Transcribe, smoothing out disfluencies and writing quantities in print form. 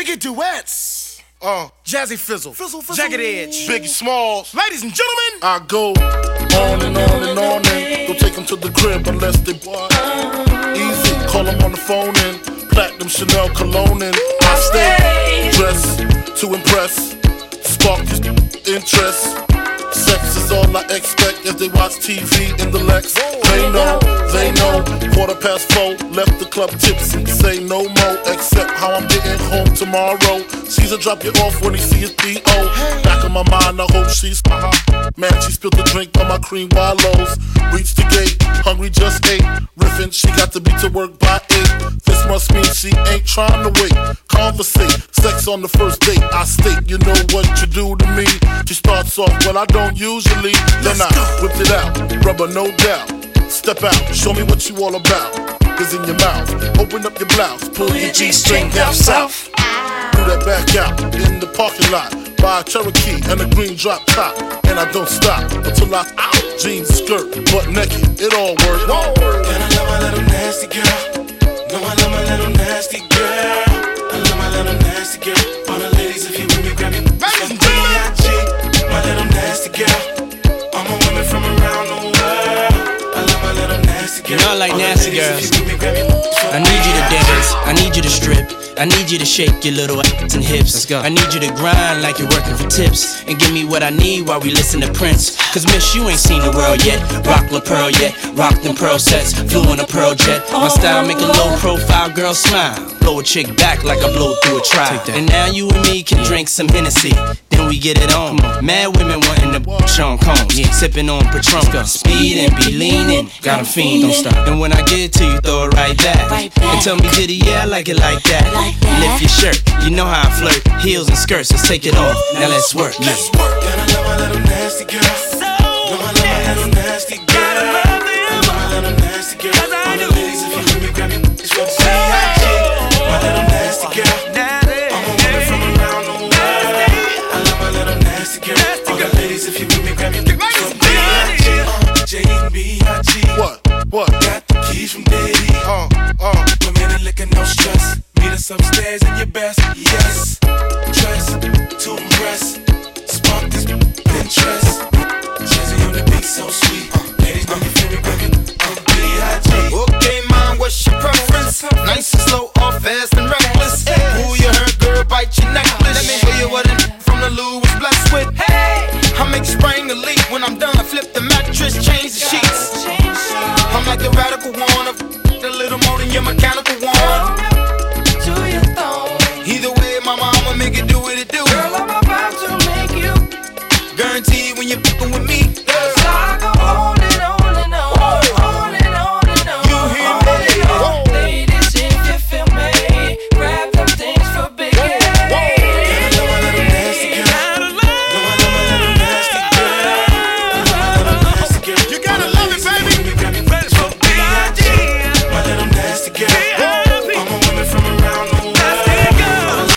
Biggie duets. Jazzy Fizzle. Jagged Edge. Biggie Smalls. Ladies and gentlemen, I go on and on and on and don't take them to the crib unless they want. Easy, call them on the phone and platinum Chanel cologne and I stay dressed to impress, spark this interest. Sex is all I expect if they watch TV in the Lex. They know, 4:15, left the club tipsy, say no more, except how I'm getting home tomorrow. Caesar drop you off when he see his P.O. Back in my mind, I hope she's man, she spilled the drink on my cream wallows. Reached the gate, hungry just ate. Riffin', she got to be to work by 8. This must mean she ain't trying to wait. Conversate, sex on the first date. I state, you know what you do to me. She starts off, well I don't usually. Then I whipped it out, rubber no doubt. Step out, show me what you all about. Cause in your mouth, open up your blouse, pull your G-string down south. Do that back out in the parking lot. Buy a Cherokee and a green drop top. And I don't stop until I jeans, skirt, butt naked, it all works. And I love my little nasty girl. No, I love my little nasty girl. I love my little nasty girl. All the ladies, if you with me, grab me. B.I.G. My little nasty girl. All my women from around the world. I love my little nasty girl. You know I like nasty girls. I need you to dance, I need you to strip, I need you to shake your little ass and hips. Let's go. I need you to grind like you're working for tips, and give me what I need while we listen to Prince. Cause miss, you ain't seen the world yet. Rock La Pearl yet, rock them pearl sets. Flew in a pearl jet. My style make a low profile girl smile. Blow a chick back like I blow through a trial. And now you and me can drink some Hennessy, then we get it on. Mad women wanting to Sean Combs, sipping on Patron. Speed and be leaning, got 'em fiend. Don't stop. And when I get it to you, throw it right back. And tell me, did it? Yeah, I like it like that. Lift your shirt, you know how I flirt. Heels and skirts, let's take it off. Now let's work. Let's work. And I love my little nasty girl. No, I love my little nasty girl. I love my little nasty girl. All the ladies, if you with me, grab me. It's for B.I.G. My little nasty girl. All my women from around the world. I love my little nasty girl. All the ladies, if you with me, grab me. It's for B.I.G. J.B.I.G. What? Got the keys from Diddy. Women and liquor, no stress. Meet us upstairs in your best. Yes. Dress to impress. Spark this Pinterest. Jazzy on the beat, so sweet. Ladies know you feel me, baby. B.I.G. Okay, mom, what's your preference? Nice and slow, or fast and reckless? Who you heard, girl, bite your necklace. Let me show you what a from the Lou was blessed with. Hey, I make you spring a leak. When I'm done, flip the mattress, change the sheets. I'm like the radical one, a little more than your mechanical one. Either way, my mama make it do what it do. Girl, I'm about to make you guaranteed when you're fucking with me.